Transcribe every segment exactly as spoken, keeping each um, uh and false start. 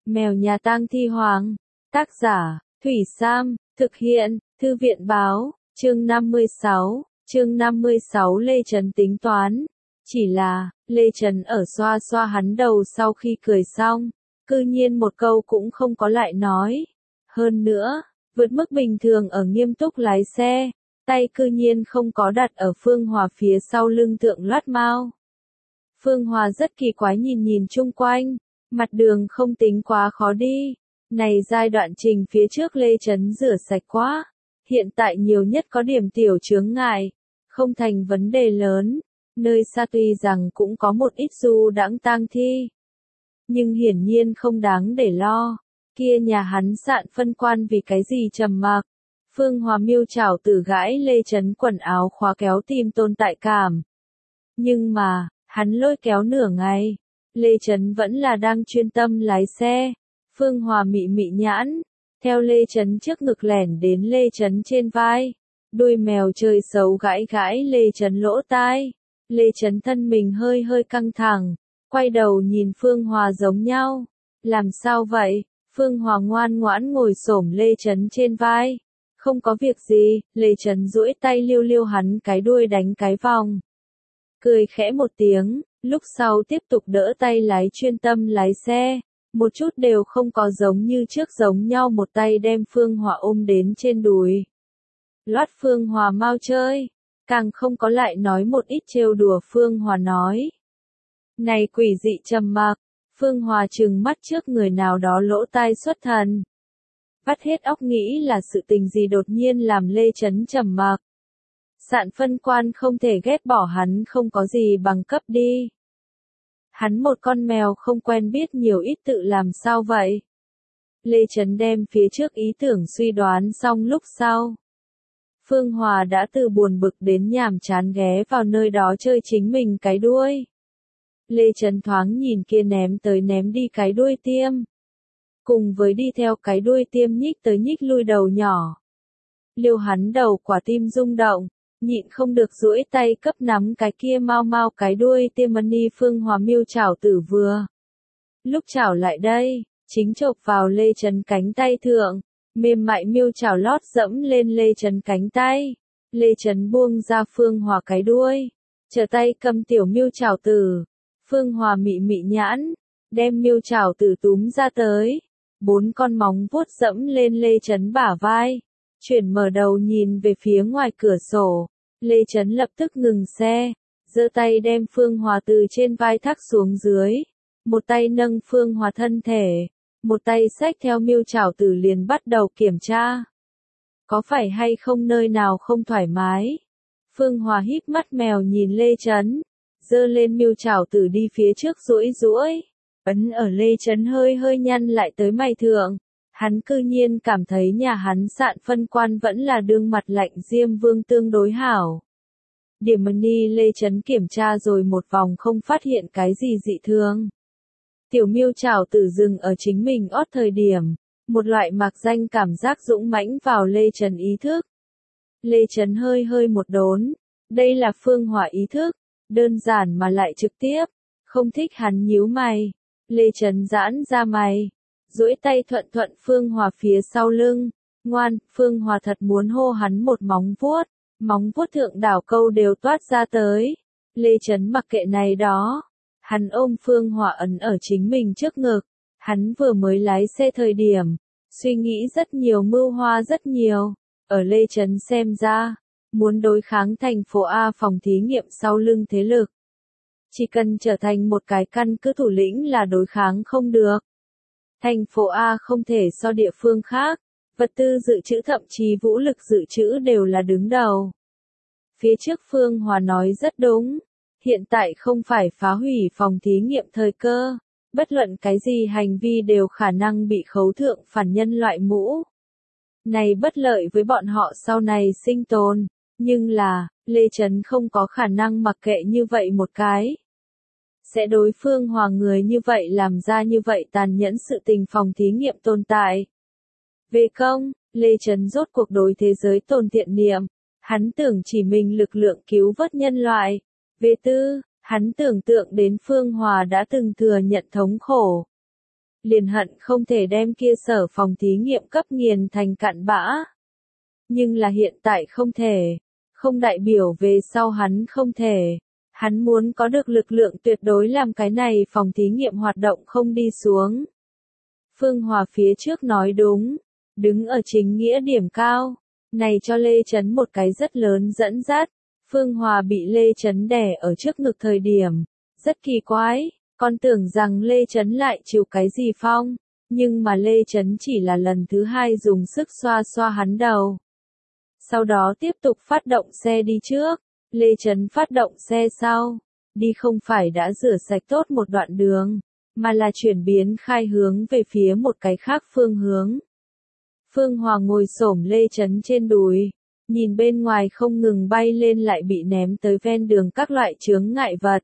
Mèo nhà tang thi hoàng. Tác giả, Thủy Sam, thực hiện, Thư viện báo, chương năm mươi sáu, chương năm mươi sáu Lê Trấn tính toán. Chỉ là, Lê Trấn ở xoa xoa hắn đầu sau khi cười xong, cư nhiên một câu cũng không có lại nói. Hơn nữa, vượt mức bình thường ở nghiêm túc lái xe, tay cư nhiên không có đặt ở Phương Hòa phía sau lưng Thượng Loát Mao. Phương Hòa rất kỳ quái nhìn nhìn chung quanh, mặt đường không tính quá khó đi. Này giai đoạn trình phía trước Lê Trấn rửa sạch quá, hiện tại nhiều nhất có điểm tiểu chướng ngại, không thành vấn đề lớn. Nơi xa tuy rằng cũng có một ít du đãng tang thi, nhưng hiển nhiên không đáng để lo. Kia nhà hắn Sạn phân quan vì cái gì trầm mặc? Phương Hòa miêu chảo tử gãi Lê Trấn quần áo khóa kéo tìm tồn tại cảm. Nhưng mà, hắn lôi kéo nửa ngày, Lê Trấn vẫn là đang chuyên tâm lái xe. Phương Hòa mị mị nhãn, theo Lê Trấn trước ngực lẻn đến Lê Trấn trên vai. Đuôi mèo chơi xấu gãi gãi Lê Trấn lỗ tai. Lê Trấn thân mình hơi hơi căng thẳng, quay đầu nhìn Phương Hòa giống nhau. Làm sao vậy? Phương Hòa ngoan ngoãn ngồi xổm Lê Trấn trên vai. Không có việc gì, Lê Trấn duỗi tay liêu liêu hắn cái đuôi đánh cái vòng. Cười khẽ một tiếng, lúc sau tiếp tục đỡ tay lái chuyên tâm lái xe. Một chút đều không có giống như trước giống nhau một tay đem Phương Hòa ôm đến trên đùi. Loát Phương Hòa mau chơi, càng không có lại nói một ít trêu đùa Phương Hòa nói. Này quỷ dị trầm mặc, Phương Hòa trừng mắt trước người nào đó lỗ tai xuất thần. Vắt hết óc nghĩ là sự tình gì đột nhiên làm Lê Trấn trầm mặc. Sạn phân quan không thể ghét bỏ hắn không có gì bằng cấp đi. Hắn một con mèo không quen biết nhiều ít tự làm sao vậy? Lê Trấn đem phía trước ý tưởng suy đoán xong lúc sau. Phương Hòa đã từ buồn bực đến nhàm chán ghé vào nơi đó chơi chính mình cái đuôi. Lê Trấn thoáng nhìn kia ném tới ném đi cái đuôi tiêm. Cùng với đi theo cái đuôi tiêm nhích tới nhích lui đầu nhỏ. Liêu hắn đầu quả tim rung động. Nhịn không được duỗi tay cấp nắm cái kia mau mau cái đuôi tiêm mani Phương Hòa miêu chảo tử vừa. Lúc chảo lại đây, chính chộp vào Lê Trấn cánh tay thượng, mềm mại miêu chảo lót dẫm lên Lê Trấn cánh tay. Lê Trấn buông ra Phương Hòa cái đuôi, trở tay cầm tiểu miêu chảo tử. Phương Hòa mị mị nhãn, đem miêu chảo tử túm ra tới. Bốn con móng vuốt dẫm lên Lê Trấn bả vai. Chuyển mở đầu nhìn về phía ngoài cửa sổ, Lê Trấn lập tức ngừng xe, giơ tay đem Phương Hòa từ trên vai thác xuống dưới, một tay nâng Phương Hòa thân thể, một tay xách theo miêu chảo tử liền bắt đầu kiểm tra. Có phải hay không nơi nào không thoải mái? Phương Hòa híp mắt mèo nhìn Lê Trấn, giơ lên miêu chảo tử đi phía trước duỗi duỗi, ấn ở Lê Trấn hơi hơi nhăn lại tới mày thượng. Hắn cư nhiên cảm thấy nhà hắn Sạn phân quan vẫn là đương mặt lạnh Diêm Vương tương đối hảo. Điểm mani Lê Trấn kiểm tra rồi một vòng không phát hiện cái gì dị thường. Tiểu miêu chảo tử dừng ở chính mình ót thời điểm, một loại mạc danh cảm giác dũng mãnh vào Lê Trấn ý thức. Lê Trấn hơi hơi một đốn, đây là Phương Hòa ý thức, đơn giản mà lại trực tiếp, không thích hắn nhíu mày. Lê Trấn giãn ra mày. Duỗi tay thuận thuận Phương Hòa phía sau lưng, ngoan, Phương Hòa thật muốn hô hắn một móng vuốt, móng vuốt thượng đảo câu đều toát ra tới. Lê Trấn mặc kệ này đó, hắn ôm Phương Hòa ấn ở chính mình trước ngực, hắn vừa mới lái xe thời điểm, suy nghĩ rất nhiều mưu hoa rất nhiều, ở Lê Trấn xem ra, muốn đối kháng thành phố A phòng thí nghiệm sau lưng thế lực. Chỉ cần trở thành một cái căn cứ thủ lĩnh là đối kháng không được. Thành phố A không thể so địa phương khác, vật tư dự trữ thậm chí vũ lực dự trữ đều là đứng đầu. Phía trước Phương Hòa nói rất đúng, hiện tại không phải phá hủy phòng thí nghiệm thời cơ, bất luận cái gì hành vi đều khả năng bị khấu thượng phản nhân loại mũ. Này bất lợi với bọn họ sau này sinh tồn, nhưng là, Lê Trấn không có khả năng mặc kệ như vậy một cái. Sẽ đối Phương Hòa người như vậy làm ra như vậy tàn nhẫn sự tình phòng thí nghiệm tồn tại. Về công, Lê Trấn rốt cuộc đối thế giới tồn thiện niệm, hắn tưởng chỉ mình lực lượng cứu vớt nhân loại. Về tư, hắn tưởng tượng đến Phương Hòa đã từng thừa nhận thống khổ. liền hận không thể đem kia sở phòng thí nghiệm cấp nghiền thành cặn bã. Nhưng là hiện tại không thể, không đại biểu về sau hắn không thể. Hắn muốn có được lực lượng tuyệt đối làm cái này phòng thí nghiệm hoạt động không đi xuống. Phương Hòa phía trước nói đúng, đứng ở chính nghĩa điểm cao, này cho Lê Chấn một cái rất lớn dẫn dắt. Phương Hòa bị Lê Chấn đè ở trước ngực thời điểm, rất kỳ quái, con tưởng rằng Lê Chấn lại chịu cái gì phong, nhưng mà Lê Chấn chỉ là lần thứ hai dùng sức xoa xoa hắn đầu. Sau đó tiếp tục phát động xe đi trước, Lê Chấn phát động xe sau, đi không phải đã rửa sạch tốt một đoạn đường, mà là chuyển biến khai hướng về phía một cái khác phương hướng. Phương Hòa ngồi xổm Lê Chấn trên đùi, nhìn bên ngoài không ngừng bay lên lại bị ném tới ven đường các loại chướng ngại vật.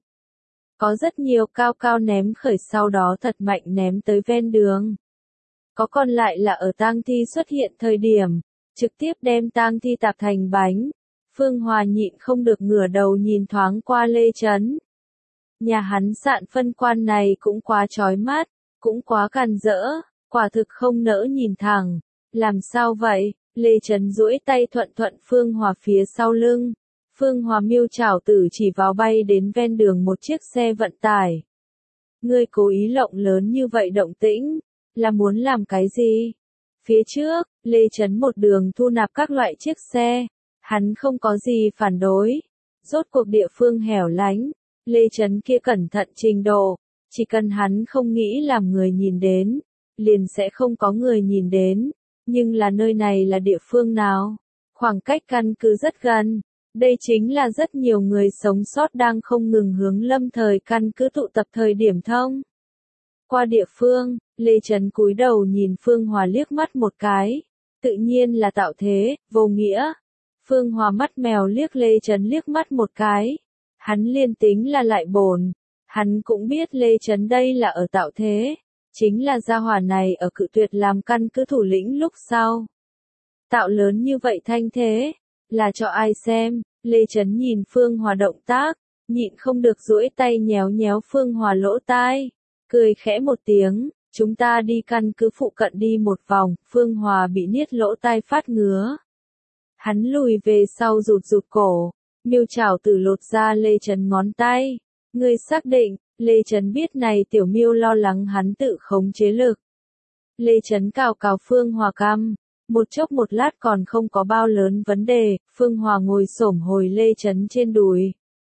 Có rất nhiều cao cao ném khởi sau đó thật mạnh ném tới ven đường. Có còn lại là ở tang thi xuất hiện thời điểm, trực tiếp đem tang thi tạp thành bánh. Phương Hòa nhịn không được ngửa đầu nhìn thoáng qua Lê Chấn. Nhà hắn sạn phân quan này cũng quá chói mắt, cũng quá càn rỡ, quả thực không nỡ nhìn thẳng. Làm sao vậy? Lê Chấn duỗi tay thuận thuận Phương Hòa phía sau lưng. Phương Hòa miêu chảo tử chỉ vào bay đến ven đường một chiếc xe vận tải. Ngươi cố ý lộng lớn như vậy động tĩnh, là muốn làm cái gì? Phía trước, Lê Chấn một đường thu nạp các loại chiếc xe, hắn không có gì phản đối. Rốt cuộc địa phương hẻo lánh, Lê Chấn kia cẩn thận trình độ, chỉ cần hắn không nghĩ làm người nhìn đến, liền sẽ không có người nhìn đến. Nhưng là nơi này là địa phương nào? Khoảng cách căn cứ rất gần. Đây chính là rất nhiều người sống sót đang không ngừng hướng lâm thời căn cứ tụ tập thời điểm thông. Qua địa phương, Lê Chấn cúi đầu nhìn Phương Hòa liếc mắt một cái. Tự nhiên là tạo thế, vô nghĩa. Phương Hòa mắt mèo liếc Lê Chấn liếc mắt một cái. Hắn liên tính là lại bồn. Hắn cũng biết Lê Chấn đây là ở tạo thế. Chính là gia hỏa này ở cự tuyệt làm căn cứ thủ lĩnh lúc sau. Tạo lớn như vậy thanh thế, là cho ai xem? Lê Chấn nhìn Phương Hòa động tác, nhịn không được duỗi tay nhéo nhéo Phương Hòa lỗ tai, cười khẽ một tiếng, chúng ta đi căn cứ phụ cận đi một vòng. Phương Hòa bị niết lỗ tai phát ngứa. Hắn lùi về sau rụt rụt cổ, miêu chảo tử lột ra Lê Chấn ngón tay. Ngươi xác định? Lê Chấn biết này tiểu miêu lo lắng hắn tự khống chế lực. Lê Chấn cào cào Phương Hòa cằm, một chốc một lát còn không có bao lớn vấn đề. Phương Hòa ngồi xổm hồi Lê Chấn trên đùi.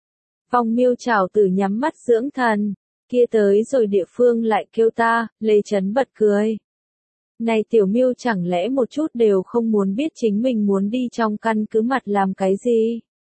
Vòng miêu chảo tử nhắm mắt dưỡng thần, kia tới rồi địa phương lại kêu ta. Lê Chấn bật cười. Này tiểu miêu chẳng lẽ một chút đều không muốn biết chính mình muốn đi trong căn cứ mặt làm cái gì?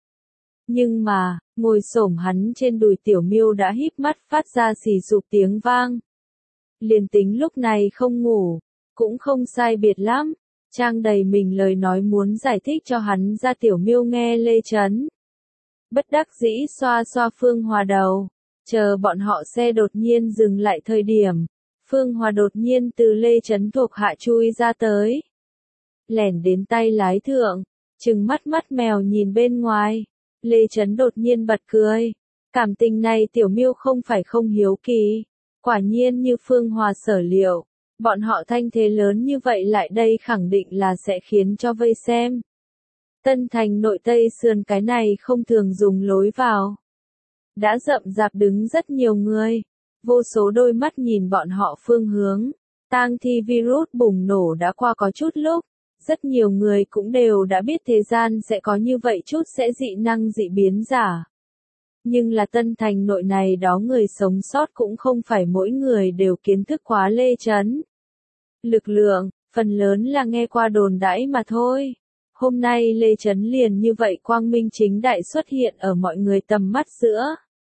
Nhưng mà, ngồi xổm hắn trên đùi tiểu miêu đã híp mắt phát ra xì sụp tiếng vang. Liền tính lúc này không ngủ, cũng không sai biệt lắm. Trang đầy mình lời nói muốn giải thích cho hắn ra tiểu miêu nghe Lê Chấn. Bất đắc dĩ xoa xoa Phương Hòa đầu. Chờ bọn họ xe đột nhiên dừng lại thời điểm. Phương Hòa đột nhiên từ Lê Chấn thuộc hạ chui ra tới. Lẻn đến tay lái thượng, trừng mắt mắt mèo nhìn bên ngoài. Lê Chấn đột nhiên bật cười. Cảm tình này tiểu miêu không phải không hiếu kỳ. Quả nhiên như Phương Hòa sở liệu. Bọn họ thanh thế lớn như vậy lại đây khẳng định là sẽ khiến cho vây xem. Tân Thành nội Tây Sườn cái này không thường dùng lối vào. Đã rậm rạp đứng rất nhiều người. Vô số đôi mắt nhìn bọn họ phương hướng. Tang thi virus bùng nổ đã qua có chút lúc. Rất nhiều người cũng đều đã biết thế gian sẽ có như vậy chút sẽ dị năng dị biến giả. Nhưng là Tân Thành nội này đó người sống sót cũng không phải mỗi người đều kiến thức quá Lê Chấn. Lực lượng, phần lớn là nghe qua đồn đãi mà thôi. Hôm nay Lê Chấn liền như vậy quang minh chính đại xuất hiện ở mọi người tầm mắt giữa.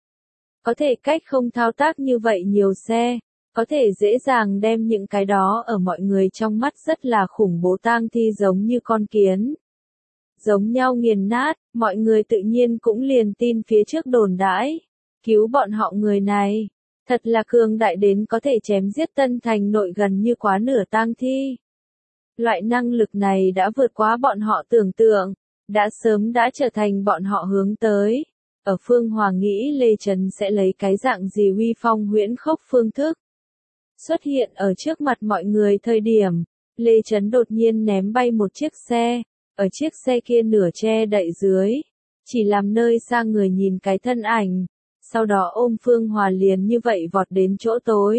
Có thể cách không thao tác như vậy nhiều xe, có thể dễ dàng đem những cái đó ở mọi người trong mắt rất là khủng bố tang thi giống như con kiến. Giống nhau nghiền nát, mọi người tự nhiên cũng liền tin phía trước đồn đãi. Cứu bọn họ người này, thật là cường đại đến có thể chém giết Tân Thành nội gần như quá nửa tang thi. Loại năng lực này đã vượt quá bọn họ tưởng tượng, đã sớm đã trở thành bọn họ hướng tới. Ở Phương Hòa nghĩ Lê Chấn sẽ lấy cái dạng gì uy phong huyễn khốc phương thức. Xuất hiện ở trước mặt mọi người thời điểm, Lê Chấn đột nhiên ném bay một chiếc xe, ở chiếc xe kia nửa che đậy dưới, chỉ làm nơi xa người nhìn cái thân ảnh, sau đó ôm Phương Hòa liền như vậy vọt đến chỗ tối.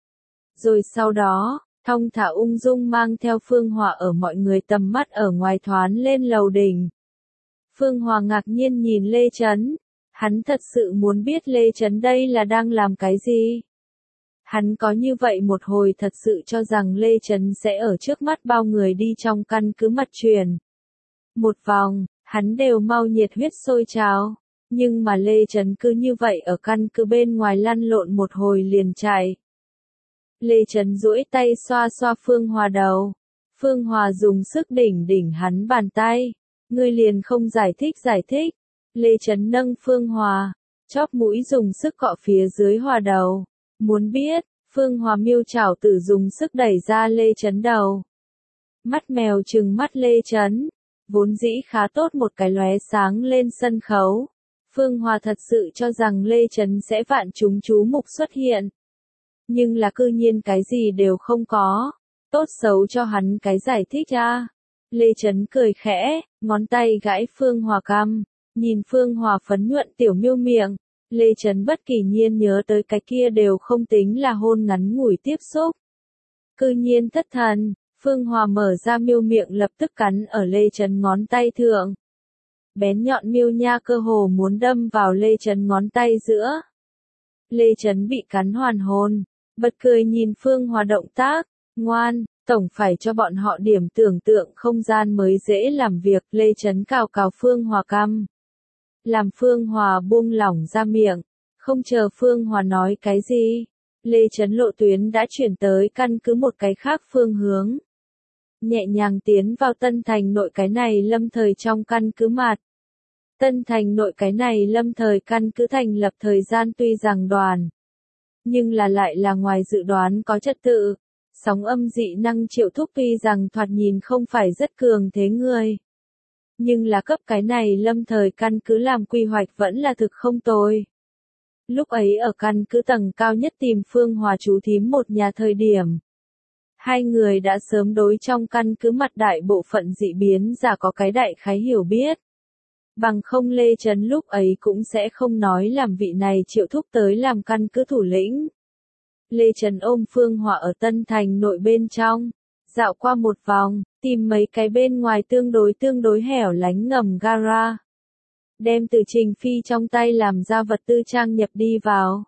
Rồi sau đó, thong thả ung dung mang theo Phương Hòa ở mọi người tầm mắt ở ngoài thoán lên lầu đỉnh. Phương Hòa ngạc nhiên nhìn Lê Chấn, hắn thật sự muốn biết Lê Chấn đây là đang làm cái gì. Hắn có như vậy một hồi thật sự cho rằng Lê Chấn sẽ ở trước mắt bao người đi trong căn cứ mật truyền. Một vòng, hắn đều mau nhiệt huyết sôi trào, nhưng mà Lê Chấn cứ như vậy ở căn cứ bên ngoài lăn lộn một hồi liền chạy. Lê Chấn duỗi tay xoa xoa Phương Hòa đầu. Phương Hòa dùng sức đỉnh đỉnh hắn bàn tay. Ngươi liền không giải thích giải thích. Lê Chấn nâng Phương Hòa, chóp mũi dùng sức cọ phía dưới Hòa đầu. Muốn biết, Phương Hòa miêu chảo tử dùng sức đẩy ra Lê Chấn đầu. Mắt mèo trừng mắt Lê Chấn, vốn dĩ khá tốt một cái lóe sáng lên sân khấu. Phương Hòa thật sự cho rằng Lê Chấn sẽ vạn chúng chú mục xuất hiện. Nhưng là cư nhiên cái gì đều không có. Tốt xấu cho hắn cái giải thích ra. Lê Chấn cười khẽ, ngón tay gãi Phương Hòa cằm, nhìn Phương Hòa phấn nhuận tiểu miêu miệng. Lê Chấn bất kỳ nhiên nhớ tới cái kia đều không tính là hôn ngắn ngủi tiếp xúc. Cư nhiên thất thần, Phương Hòa mở ra miêu miệng lập tức cắn ở Lê Chấn ngón tay thượng. Bén nhọn miêu nha cơ hồ muốn đâm vào Lê Chấn ngón tay giữa. Lê Chấn bị cắn hoàn hồn, bật cười nhìn Phương Hòa động tác, ngoan, tổng phải cho bọn họ điểm tưởng tượng không gian mới dễ làm việc. Lê Chấn cào cào Phương Hòa cằm, làm Phương Hòa buông lỏng ra miệng, không chờ Phương Hòa nói cái gì. Lê Chấn lộ tuyến đã chuyển tới căn cứ một cái khác phương hướng. Nhẹ nhàng tiến vào Tân Thành nội cái này lâm thời trong căn cứ mặt. Tân Thành nội cái này lâm thời căn cứ thành lập thời gian tuy rằng đoàn, nhưng là lại là ngoài dự đoán có trật tự. Sóng âm dị năng Triệu Thúc tuy rằng thoạt nhìn không phải rất cường thế người, nhưng là cấp cái này lâm thời căn cứ làm quy hoạch vẫn là thực không tồi. Lúc ấy ở căn cứ tầng cao nhất tìm Phương Hòa chú thím một nhà thời điểm, hai người đã sớm đối trong căn cứ mặt đại bộ phận dị biến giả có cái đại khái hiểu biết. Bằng không Lê Chấn lúc ấy cũng sẽ không nói làm vị này Triệu Thúc tới làm căn cứ thủ lĩnh. Lê Chấn ôm Phương Hòa ở Tân Thành nội bên trong, dạo qua một vòng, tìm mấy cái bên ngoài tương đối tương đối hẻo lánh ngầm gara. Đem Từ Trình Phi trong tay làm ra vật tư trang nhập đi vào.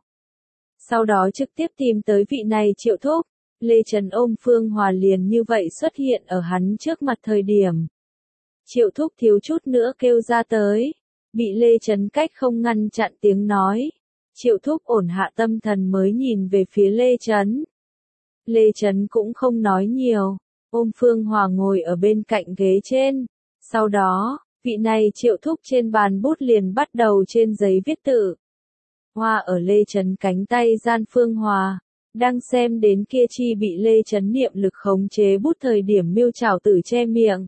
Sau đó trực tiếp tìm tới vị này Triệu Thúc. Lê Chấn ôm Phương Hòa liền như vậy xuất hiện ở hắn trước mặt thời điểm. Triệu Thúc thiếu chút nữa kêu ra tới. Bị Lê Chấn cách không ngăn chặn tiếng nói. Triệu Thúc ổn hạ tâm thần mới nhìn về phía Lê Chấn. Lê Chấn cũng không nói nhiều. Ôm Phương Hòa ngồi ở bên cạnh ghế trên. Sau đó, vị này Triệu Thúc trên bàn bút liền bắt đầu trên giấy viết tự. Hoa ở Lê Chấn cánh tay gian Phương Hòa. Đang xem đến kia chi bị Lê Chấn niệm lực khống chế bút thời điểm miêu chảo tử che miệng.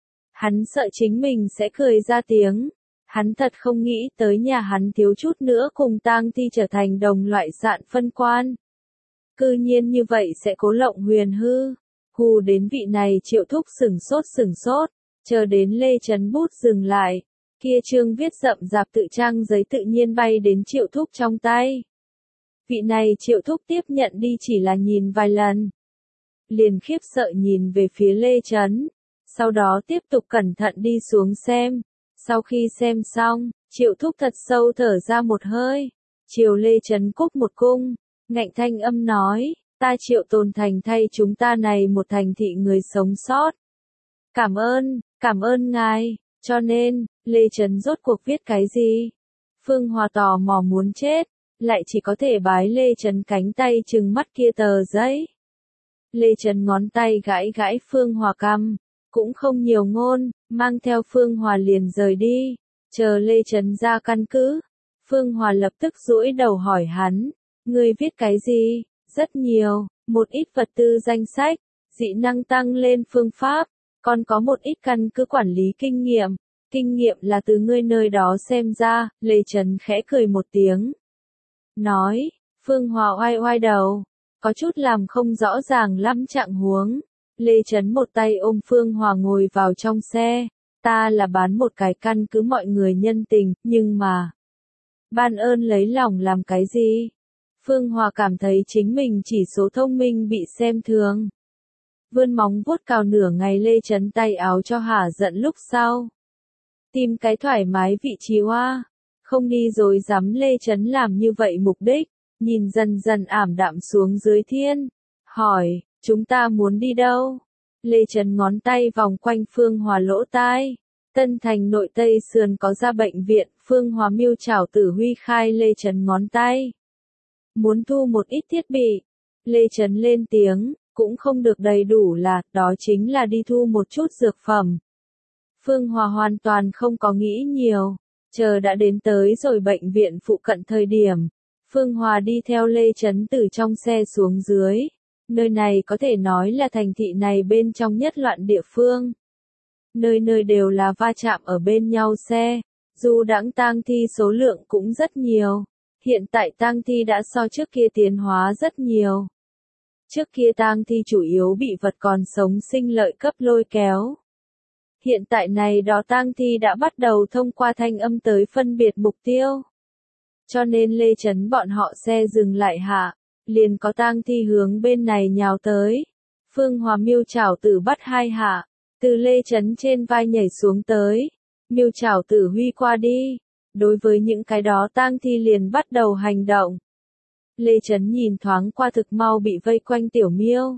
Hắn sợ chính mình sẽ cười ra tiếng. Hắn thật không nghĩ tới nhà hắn thiếu chút nữa cùng tang thi trở thành đồng loại sạn phân quan. Cư nhiên như vậy sẽ cố lộng huyền hư. Hù đến vị này Triệu Thúc sửng sốt sửng sốt. Chờ đến Lê Chấn bút dừng lại. Kia chương viết rậm rạp tự trang giấy tự nhiên bay đến Triệu Thúc trong tay. Vị này Triệu Thúc tiếp nhận đi chỉ là nhìn vài lần. Liền khiếp sợ nhìn về phía Lê Chấn. Sau đó tiếp tục cẩn thận đi xuống xem. Sau khi xem xong, Triệu Thúc thật sâu thở ra một hơi. Chiều Lê Chấn cúc một cung. Ngạnh thanh âm nói, ta Triệu Tồn Thành thay chúng ta này một thành thị người sống sót. Cảm ơn, cảm ơn ngài. Cho nên, Lê Chấn rốt cuộc viết cái gì? Phương Hòa tò mò muốn chết. Lại chỉ có thể bái Lê Chấn cánh tay trừng mắt kia tờ giấy. Lê Chấn ngón tay gãi gãi Phương Hòa cằm, cũng không nhiều ngôn, mang theo Phương Hòa liền rời đi. Chờ Lê Chấn ra căn cứ, Phương Hòa lập tức duỗi đầu hỏi hắn, ngươi viết cái gì? Rất nhiều, một ít vật tư danh sách, dị năng tăng lên phương pháp, còn có một ít căn cứ quản lý kinh nghiệm. Kinh nghiệm là từ ngươi nơi đó xem ra. Lê Chấn khẽ cười một tiếng. Nói, Phương Hòa oai oai đầu. có chút làm không rõ ràng lắm trạng huống. Lê Chấn một tay ôm Phương Hòa ngồi vào trong xe. Ta là bán một cái căn cứ mọi người nhân tình, nhưng mà... ban ơn lấy lòng làm cái gì? Phương Hòa cảm thấy chính mình chỉ số thông minh bị xem thường. Vươn móng vuốt cào nửa ngày Lê Chấn tay áo cho hả giận lúc sau. Tìm cái thoải mái vị trí hoa. Không đi rồi dám Lê Chấn làm như vậy mục đích. Nhìn dần dần ảm đạm xuống dưới thiên. Hỏi, chúng ta muốn đi đâu? Lê Chấn ngón tay vòng quanh Phương Hòa lỗ tai. Tân Thành nội Tây Sườn có ra bệnh viện, Phương Hòa miêu chảo Tử Huy khai Lê Chấn ngón tay. Muốn thu một ít thiết bị. Lê Chấn lên tiếng, cũng không được đầy đủ là, đó chính là đi thu một chút dược phẩm. Phương Hòa hoàn toàn không có nghĩ nhiều, chờ đã đến tới rồi bệnh viện phụ cận thời điểm. Phương Hòa đi theo Lê Chấn từ trong xe xuống dưới. Nơi này có thể nói là thành thị này bên trong nhất loạn địa phương. Nơi nơi đều là va chạm ở bên nhau xe. Dù đãng tang thi số lượng cũng rất nhiều. Hiện tại tang thi đã so trước kia tiến hóa rất nhiều. Trước kia tang thi chủ yếu bị vật còn sống sinh lợi cấp lôi kéo. Hiện tại này đó tang thi đã bắt đầu thông qua thanh âm tới phân biệt mục tiêu. Cho nên Lê Chấn bọn họ xe dừng lại hạ, liền có tang thi hướng bên này nhào tới. Phương Hòa miêu chảo Tử bắt hai hạ, từ Lê Chấn trên vai nhảy xuống tới. Miêu chảo Tử huy qua đi. Đối với những cái đó tang thi liền bắt đầu hành động. Lê Chấn nhìn thoáng qua thực mau bị vây quanh Tiểu Miêu.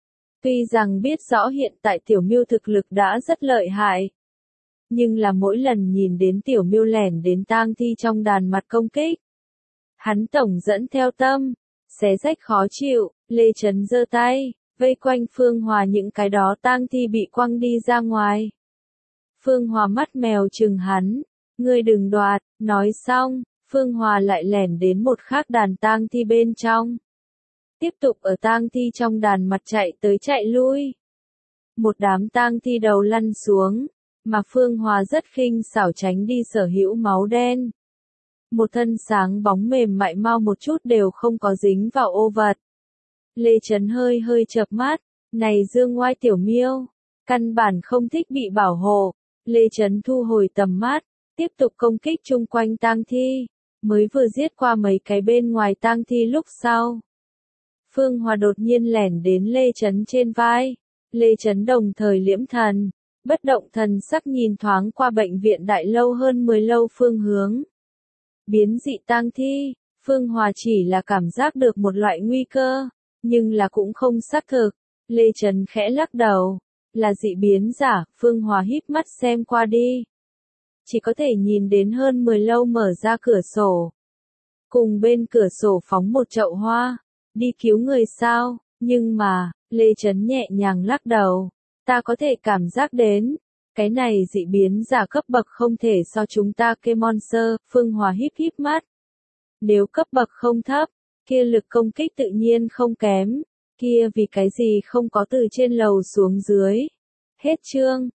Tuy rằng biết rõ hiện tại Tiểu Miêu thực lực đã rất lợi hại. Nhưng là mỗi lần nhìn đến Tiểu Miêu lẻn đến tang thi trong đàn mặt công kích. Hắn tổng dẫn theo tâm, xé rách khó chịu, Lê Chấn giơ tay, vây quanh Phương Hòa những cái đó tang thi bị quăng đi ra ngoài. Phương Hòa mắt mèo chừng hắn, ngươi đừng đoạt, nói xong, Phương Hòa lại lẻn đến một khác đàn tang thi bên trong. Tiếp tục ở tang thi trong đàn mặt chạy tới chạy lui. Một đám tang thi đầu lăn xuống, mà Phương Hòa rất khinh xảo tránh đi sở hữu máu đen. Một thân sáng bóng mềm mại mau một chút đều không có dính vào ô vật. Lê Chấn hơi hơi chợp mắt, này dương ngoai Tiểu Miêu, căn bản không thích bị bảo hộ. Lê Chấn thu hồi tầm mắt, tiếp tục công kích chung quanh tang thi, mới vừa giết qua mấy cái bên ngoài tang thi lúc sau. Phương Hòa đột nhiên lẻn đến Lê Chấn trên vai, Lê Chấn đồng thời liễm thần, bất động thần sắc nhìn thoáng qua bệnh viện đại lâu hơn mười lâu phương hướng. Biến dị tang thi, Phương Hòa chỉ là cảm giác được một loại nguy cơ, nhưng là cũng không xác thực. Lê Chấn khẽ lắc đầu, là dị biến giả, Phương Hòa híp mắt xem qua đi. Chỉ có thể nhìn đến hơn mười lâu mở ra cửa sổ. Cùng bên cửa sổ phóng một chậu hoa, đi cứu người sao, nhưng mà, Lê Chấn nhẹ nhàng lắc đầu, ta có thể cảm giác đến. Cái này dị biến giả cấp bậc không thể so chúng ta kê monster, Phương Hòa híp híp mắt. Nếu cấp bậc không thấp, kia lực công kích tự nhiên không kém, kia vì cái gì không có từ trên lầu xuống dưới. Hết chương.